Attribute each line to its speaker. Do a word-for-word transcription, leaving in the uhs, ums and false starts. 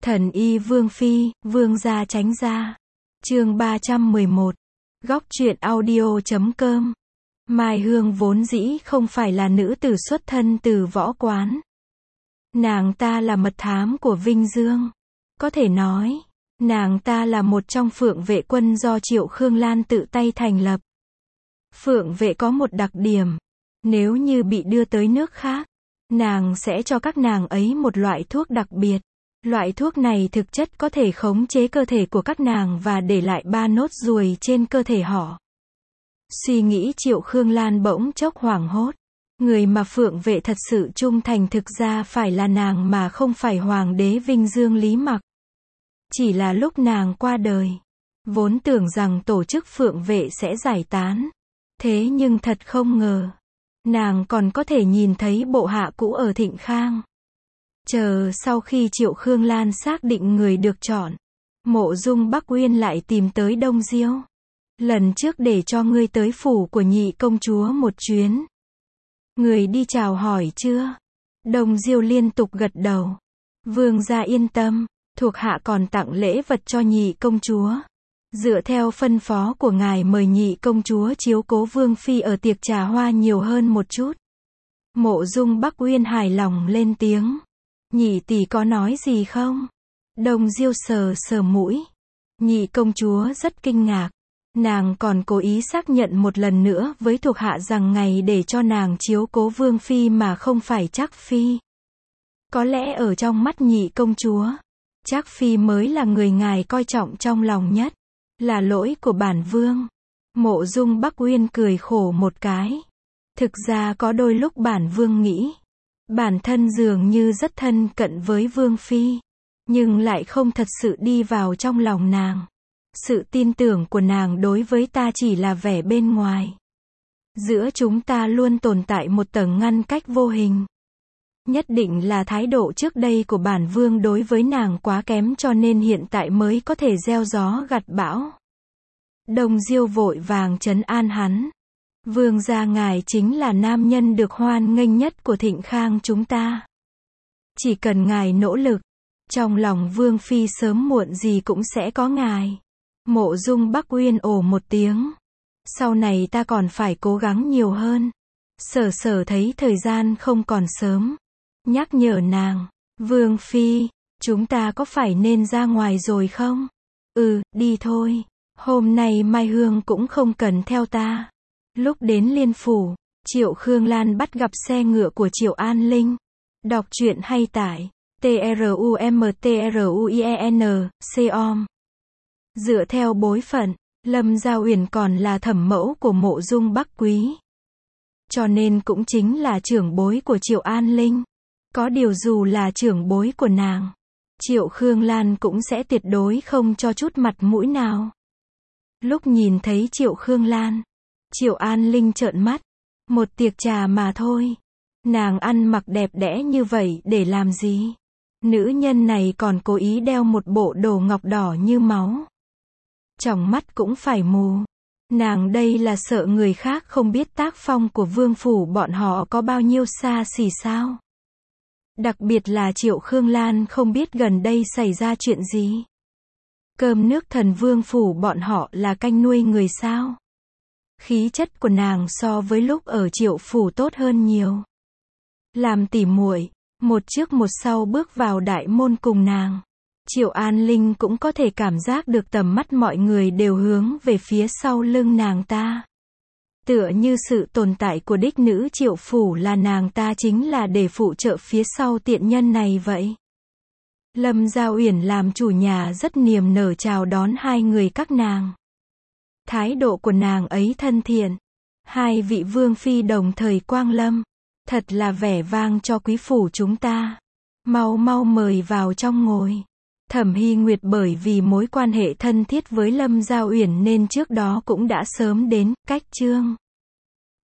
Speaker 1: Thần y Vương Phi, Vương gia tránh ra. Chương ba trăm mười một. Góc truyện audio chấm com. Mai Hương vốn dĩ không phải là nữ tử xuất thân từ võ quán. Nàng ta là mật thám của Vinh Dương. Có thể nói, nàng ta là một trong phượng vệ quân do Triệu Khương Lan tự tay thành lập. Phượng vệ có một đặc điểm, nếu như bị đưa tới nước khác, nàng sẽ cho các nàng ấy một loại thuốc đặc biệt. Loại thuốc này thực chất có thể khống chế cơ thể của các nàng và để lại ba nốt ruồi trên cơ thể họ. Suy nghĩ Triệu Khương Lan bỗng chốc hoảng hốt. Người mà phượng vệ thật sự trung thành thực ra phải là nàng mà không phải hoàng đế Vinh Dương Lý Mặc. Chỉ là lúc nàng qua đời, vốn tưởng rằng tổ chức phượng vệ sẽ giải tán. Thế nhưng thật không ngờ, nàng còn có thể nhìn thấy bộ hạ cũ ở Thịnh Khang. Chờ sau khi Triệu Khương Lan xác định người được chọn, Mộ Dung Bắc Uyên lại tìm tới Đông Diêu. Lần trước để cho ngươi tới phủ của nhị công chúa một chuyến. Người đi chào hỏi chưa? Đông Diêu liên tục gật đầu. Vương gia yên tâm, thuộc hạ còn tặng lễ vật cho nhị công chúa. Dựa theo phân phó của ngài mời nhị công chúa chiếu cố Vương Phi ở tiệc trà hoa nhiều hơn một chút. Mộ Dung Bắc Uyên hài lòng lên tiếng. Nhị tỷ có nói gì không? Đông Diêu sờ sờ mũi. Nhị công chúa rất kinh ngạc. Nàng còn cố ý xác nhận một lần nữa với thuộc hạ rằng ngày để cho nàng chiếu cố Vương Phi mà không phải Trác Phi. Có lẽ ở trong mắt nhị công chúa, Trác Phi mới là người ngài coi trọng trong lòng nhất. Là lỗi của bản vương. Mộ Dung Bắc Uyên cười khổ một cái. Thực ra có đôi lúc bản vương nghĩ, bản thân dường như rất thân cận với Vương Phi, nhưng lại không thật sự đi vào trong lòng nàng. Sự tin tưởng của nàng đối với ta chỉ là vẻ bên ngoài. Giữa chúng ta luôn tồn tại một tầng ngăn cách vô hình. Nhất định là thái độ trước đây của bản vương đối với nàng quá kém cho nên hiện tại mới có thể gieo gió gặt bão. Đông Diêu vội vàng trấn an hắn. Vương gia ngài chính là nam nhân được hoan nghênh nhất của Thịnh Khang chúng ta. Chỉ cần ngài nỗ lực, trong lòng Vương Phi sớm muộn gì cũng sẽ có ngài. Mộ Dung Bắc Uyên ồ một tiếng. Sau này ta còn phải cố gắng nhiều hơn. Sở sở thấy thời gian không còn sớm. Nhắc nhở nàng. Vương Phi, chúng ta có phải nên ra ngoài rồi không? Ừ, đi thôi. Hôm nay Mai Hương cũng không cần theo ta. Lúc đến Liên Phủ, Triệu Khương Lan bắt gặp xe ngựa của Triệu An Linh. Đọc truyện hay tải. T R U M T R U I E N, C-om. Dựa theo bối phận, Lâm Gia Uyển còn là thẩm mẫu của Mộ Dung Bắc Quý. Cho nên cũng chính là trưởng bối của Triệu An Linh. Có điều dù là trưởng bối của nàng, Triệu Khương Lan cũng sẽ tuyệt đối không cho chút mặt mũi nào. Lúc nhìn thấy Triệu Khương Lan, Triệu An Linh trợn mắt. Một tiệc trà mà thôi. Nàng ăn mặc đẹp đẽ như vậy để làm gì? Nữ nhân này còn cố ý đeo một bộ đồ ngọc đỏ như máu. Tròng mắt cũng phải mù. Nàng đây là sợ người khác không biết tác phong của vương phủ bọn họ có bao nhiêu xa xỉ sao? Đặc biệt là Triệu Khương Lan không biết gần đây xảy ra chuyện gì. Cơm nước thần vương phủ bọn họ là canh nuôi người sao? Khí chất của nàng so với lúc ở Triệu phủ tốt hơn nhiều. Làm tỉ muội, một trước một sau bước vào đại môn cùng nàng. Triệu An Linh cũng có thể cảm giác được tầm mắt mọi người đều hướng về phía sau lưng nàng ta. Tựa như sự tồn tại của đích nữ Triệu phủ là nàng ta chính là để phụ trợ phía sau tiện nhân này vậy. Lâm Gia Uyển làm chủ nhà rất niềm nở chào đón hai người các nàng. Thái độ của nàng ấy thân thiện. Hai vị vương phi đồng thời quang lâm. Thật là vẻ vang cho quý phủ chúng ta. Mau mau mời vào trong ngồi. Thẩm Hy Nguyệt bởi vì mối quan hệ thân thiết với Lâm Gia Uyển nên trước đó cũng đã sớm đến, cách trương.